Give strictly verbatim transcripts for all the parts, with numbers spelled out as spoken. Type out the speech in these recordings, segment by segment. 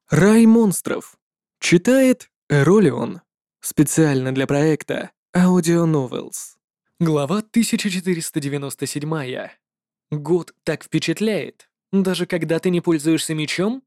Рай монстров. Читает Эролион. Специально для проекта Audio Novels. Глава тысяча четыреста девяносто семь. Год так впечатляет, даже когда ты не пользуешься мечом?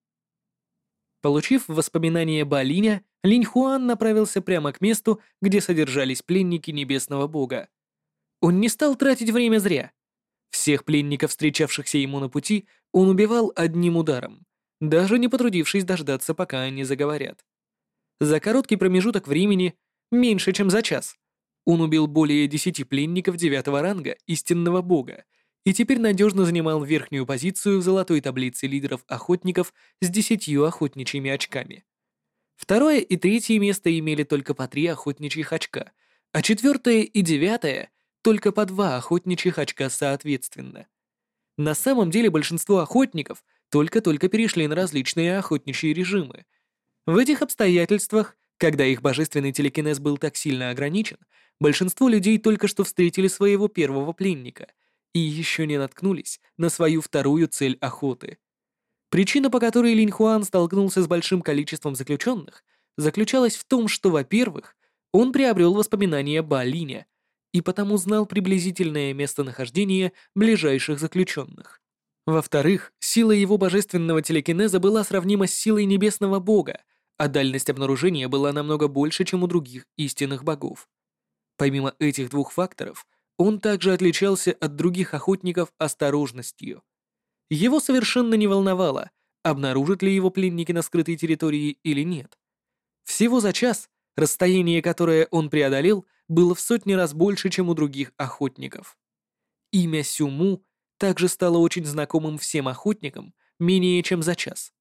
Получив воспоминания Балиня, Линь Хуан направился прямо к месту, где содержались пленники Небесного Бога. Он не стал тратить время зря. Всех пленников, встречавшихся ему на пути, он убивал одним ударом, даже не потрудившись дождаться, пока они заговорят. За короткий промежуток времени, меньше чем за час, он убил более десяти пленников девятого ранга истинного бога и теперь надежно занимал верхнюю позицию в золотой таблице лидеров охотников с десятью охотничьими очками. Второе и третье место имели только по три охотничьих очка, а четвертое и девятое только по два охотничьих очка соответственно. На самом деле большинство охотников только-только перешли на различные охотничьи режимы. В этих обстоятельствах, когда их божественный телекинез был так сильно ограничен, большинство людей только что встретили своего первого пленника и еще не наткнулись на свою вторую цель охоты. Причина, по которой Линь Хуан столкнулся с большим количеством заключенных, заключалась в том, что, во-первых, он приобрел воспоминания Ба Линя и потому знал приблизительное местонахождение ближайших заключенных. Во-вторых, сила его божественного телекинеза была сравнима с силой небесного бога, а дальность обнаружения была намного больше, чем у других истинных богов. Помимо этих двух факторов, он также отличался от других охотников осторожностью. Его совершенно не волновало, обнаружат ли его пленники на скрытой территории или нет. Всего за час расстояние, которое он преодолел, было в сотни раз больше, чем у других охотников. Имя Сюму также стало очень знакомым всем охотникам менее чем за час.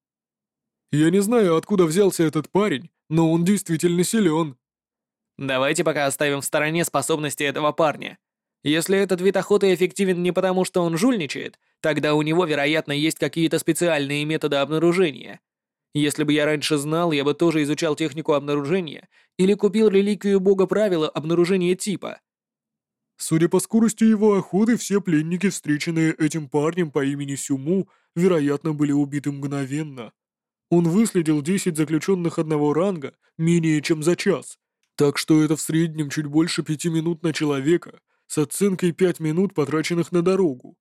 «Я не знаю, откуда взялся этот парень, но он действительно силен». Давайте пока оставим в стороне способности этого парня. Если этот вид охоты эффективен не потому, что он жульничает, тогда у него, вероятно, есть какие-то специальные методы обнаружения. Если бы я раньше знал, я бы тоже изучал технику обнаружения или купил реликвию бога правила обнаружения типа. Судя по скорости его охоты, все пленники, встреченные этим парнем по имени Сюму, вероятно, были убиты мгновенно. Он выследил десять заключенных одного ранга менее чем за час, так что это в среднем чуть больше пяти минут на человека, с оценкой пять минут, потраченных на дорогу.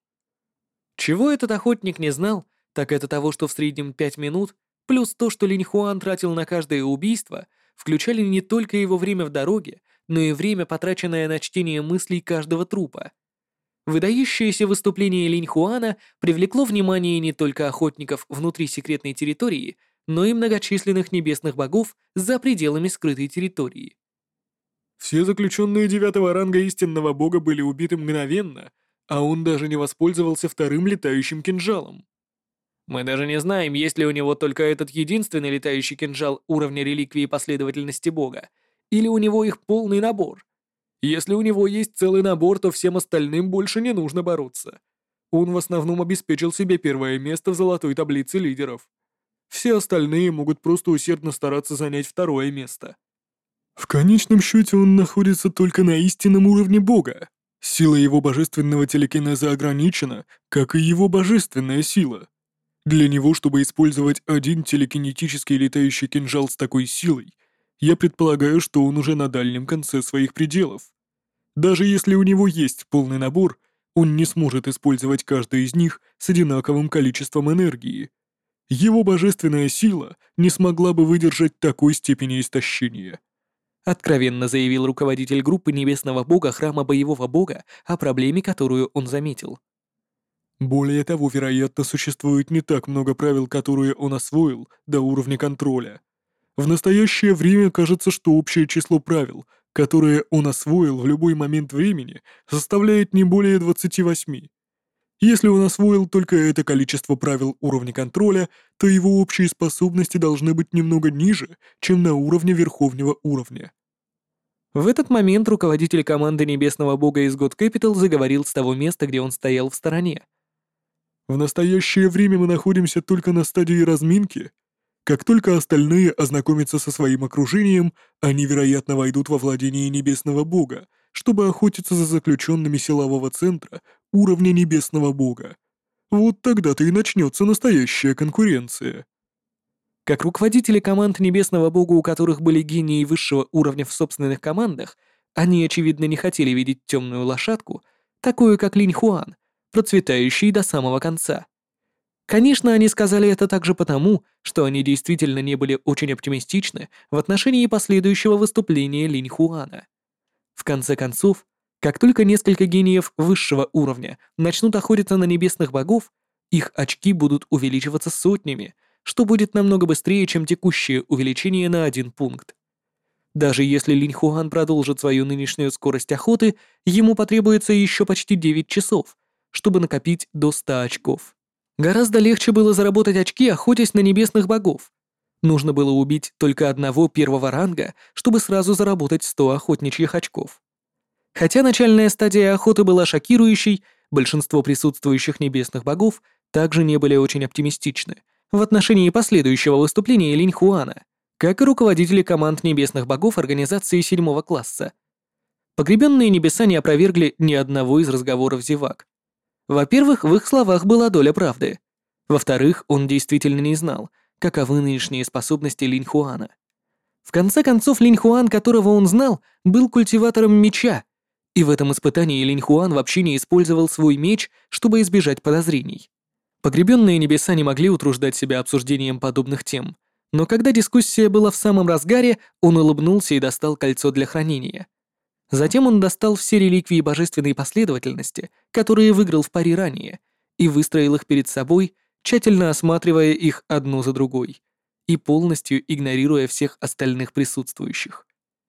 Чего этот охотник не знал, так это того, что в среднем пять минут, плюс то, что Линь Хуан тратил на каждое убийство, включали не только его время в дороге, но и время, потраченное на чтение мыслей каждого трупа. Выдающееся выступление Линь Хуана привлекло внимание не только охотников внутри секретной территории, но и многочисленных небесных богов за пределами скрытой территории. Все заключенные девятого ранга истинного бога были убиты мгновенно, а он даже не воспользовался вторым летающим кинжалом. Мы даже не знаем, есть ли у него только этот единственный летающий кинжал уровня реликвии последовательности бога, или у него их полный набор. Если у него есть целый набор, то всем остальным больше не нужно бороться. Он в основном обеспечил себе первое место в золотой таблице лидеров. Все остальные могут просто усердно стараться занять второе место. В конечном счете он находится только на истинном уровне бога. Сила его божественного телекинеза ограничена, как и его божественная сила. Для него, чтобы использовать один телекинетический летающий кинжал с такой силой, я предполагаю, что он уже на дальнем конце своих пределов. Даже если у него есть полный набор, он не сможет использовать каждый из них с одинаковым количеством энергии. Его божественная сила не смогла бы выдержать такой степени истощения. Откровенно заявил руководитель группы Небесного Бога Храма Боевого Бога о проблеме, которую он заметил. Более того, вероятно, существует не так много правил, которые он освоил до уровня контроля. В настоящее время кажется, что общее число правил, которые он освоил в любой момент времени, составляет не более двадцати восьми. Если он освоил только это количество правил уровня контроля, то его общие способности должны быть немного ниже, чем на уровне верховного уровня. В этот момент руководитель команды Небесного Бога из God Capital заговорил с того места, где он стоял в стороне. В настоящее время мы находимся только на стадии разминки. Как только остальные ознакомятся со своим окружением, они, вероятно, войдут во владение Небесного Бога, чтобы охотиться за заключенными силового центра уровня Небесного Бога. Вот тогда-то и начнется настоящая конкуренция. Как руководители команд Небесного Бога, у которых были гении высшего уровня в собственных командах, они, очевидно, не хотели видеть темную лошадку, такую как Линь Хуан, процветающей до самого конца. Конечно, они сказали это также потому, что они действительно не были очень оптимистичны в отношении последующего выступления Линь Хуана. В конце концов, как только несколько гениев высшего уровня начнут охотиться на небесных богов, их очки будут увеличиваться сотнями, что будет намного быстрее, чем текущее увеличение на один пункт. Даже если Линь Хуан продолжит свою нынешнюю скорость охоты, ему потребуется еще почти девять часов, чтобы накопить до ста очков. Гораздо легче было заработать очки, охотясь на небесных богов. Нужно было убить только одного первого ранга, чтобы сразу заработать сто охотничьих очков. Хотя начальная стадия охоты была шокирующей, большинство присутствующих небесных богов также не были очень оптимистичны в отношении последующего выступления Линь Хуана, как и руководители команд небесных богов организации седьмого класса. Погребенные небеса не опровергли ни одного из разговоров зевак. Во-первых, в их словах была доля правды. Во-вторых, он действительно не знал, каковы нынешние способности Линь Хуана. В конце концов, Линь Хуан, которого он знал, был культиватором меча, и в этом испытании Линь Хуан вообще не использовал свой меч, чтобы избежать подозрений. Погребенные небеса не могли утруждать себя обсуждением подобных тем, но когда дискуссия была в самом разгаре, он улыбнулся и достал кольцо для хранения. Затем он достал все реликвии божественной последовательности, которые выиграл в паре ранее, и выстроил их перед собой, тщательно осматривая их одну за другой и полностью игнорируя всех остальных присутствующих.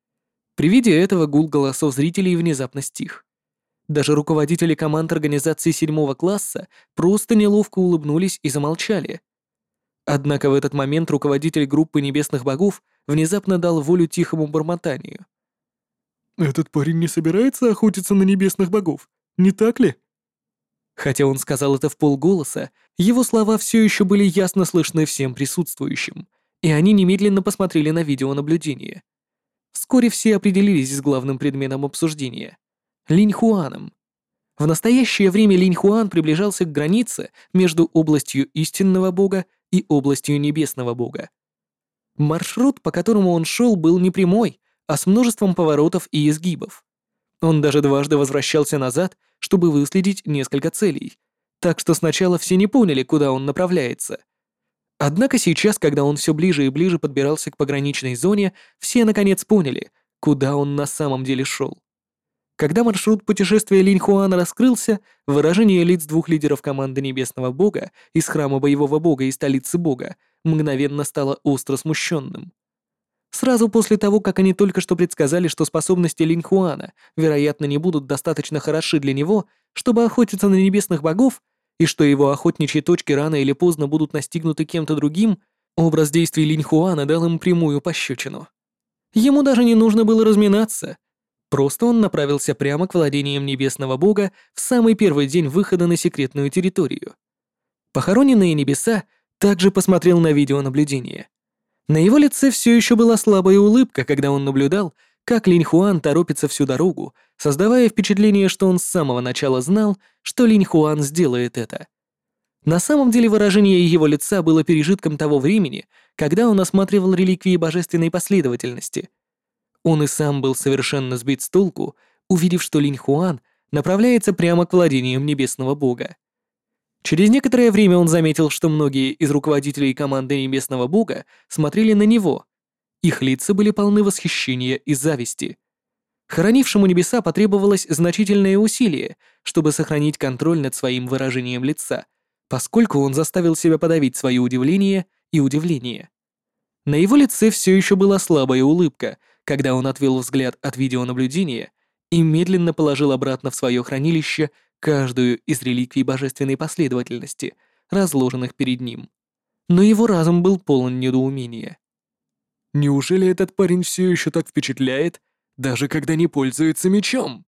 При виде этого гул голосов зрителей внезапно стих. Даже руководители команд организации седьмого класса просто неловко улыбнулись и замолчали. Однако в этот момент руководитель группы небесных богов внезапно дал волю тихому бормотанию. «Этот парень не собирается охотиться на небесных богов, не так ли?» Хотя он сказал это вполголоса, его слова все еще были ясно слышны всем присутствующим, и они немедленно посмотрели на видеонаблюдение. Вскоре все определились с главным предметом обсуждения — Линь Хуаном. В настоящее время Линь Хуан приближался к границе между областью истинного бога и областью небесного бога. Маршрут, по которому он шел, был не прямой, а с множеством поворотов и изгибов. Он даже дважды возвращался назад, чтобы выследить несколько целей, так что сначала все не поняли, куда он направляется. Однако сейчас, когда он все ближе и ближе подбирался к пограничной зоне, все наконец поняли, куда он на самом деле шел. Когда маршрут путешествия Линь Хуана раскрылся, выражение лиц двух лидеров команды Небесного Бога из Храма Боевого Бога и Столицы Бога мгновенно стало остро смущенным. Сразу после того, как они только что предсказали, что способности Линь Хуана, вероятно, не будут достаточно хороши для него, чтобы охотиться на небесных богов, и что его охотничьи точки рано или поздно будут настигнуты кем-то другим, образ действий Линь Хуана дал им прямую пощечину. Ему даже не нужно было разминаться. Просто он направился прямо к владениям Небесного Бога в самый первый день выхода на секретную территорию. Похороненные небеса также посмотрел на видеонаблюдение. На его лице все еще была слабая улыбка, когда он наблюдал, как Линь Хуан торопится всю дорогу, создавая впечатление, что он с самого начала знал, что Линь Хуан сделает это. На самом деле выражение его лица было пережитком того времени, когда он осматривал реликвии божественной последовательности. Он и сам был совершенно сбит с толку, увидев, что Линь Хуан направляется прямо к владениям Небесного Бога. Через некоторое время он заметил, что многие из руководителей команды Небесного Бога смотрели на него. Их лица были полны восхищения и зависти. Хоронившему небеса потребовалось значительное усилие, чтобы сохранить контроль над своим выражением лица, поскольку он заставил себя подавить свое удивление и удивление. На его лице все еще была слабая улыбка, когда он отвел взгляд от видеонаблюдения и медленно положил обратно в свое хранилище каждую из реликвий божественной последовательности, разложенных перед ним. Но его разум был полон недоумения. Неужели этот парень все еще так впечатляет, даже когда не пользуется мечом?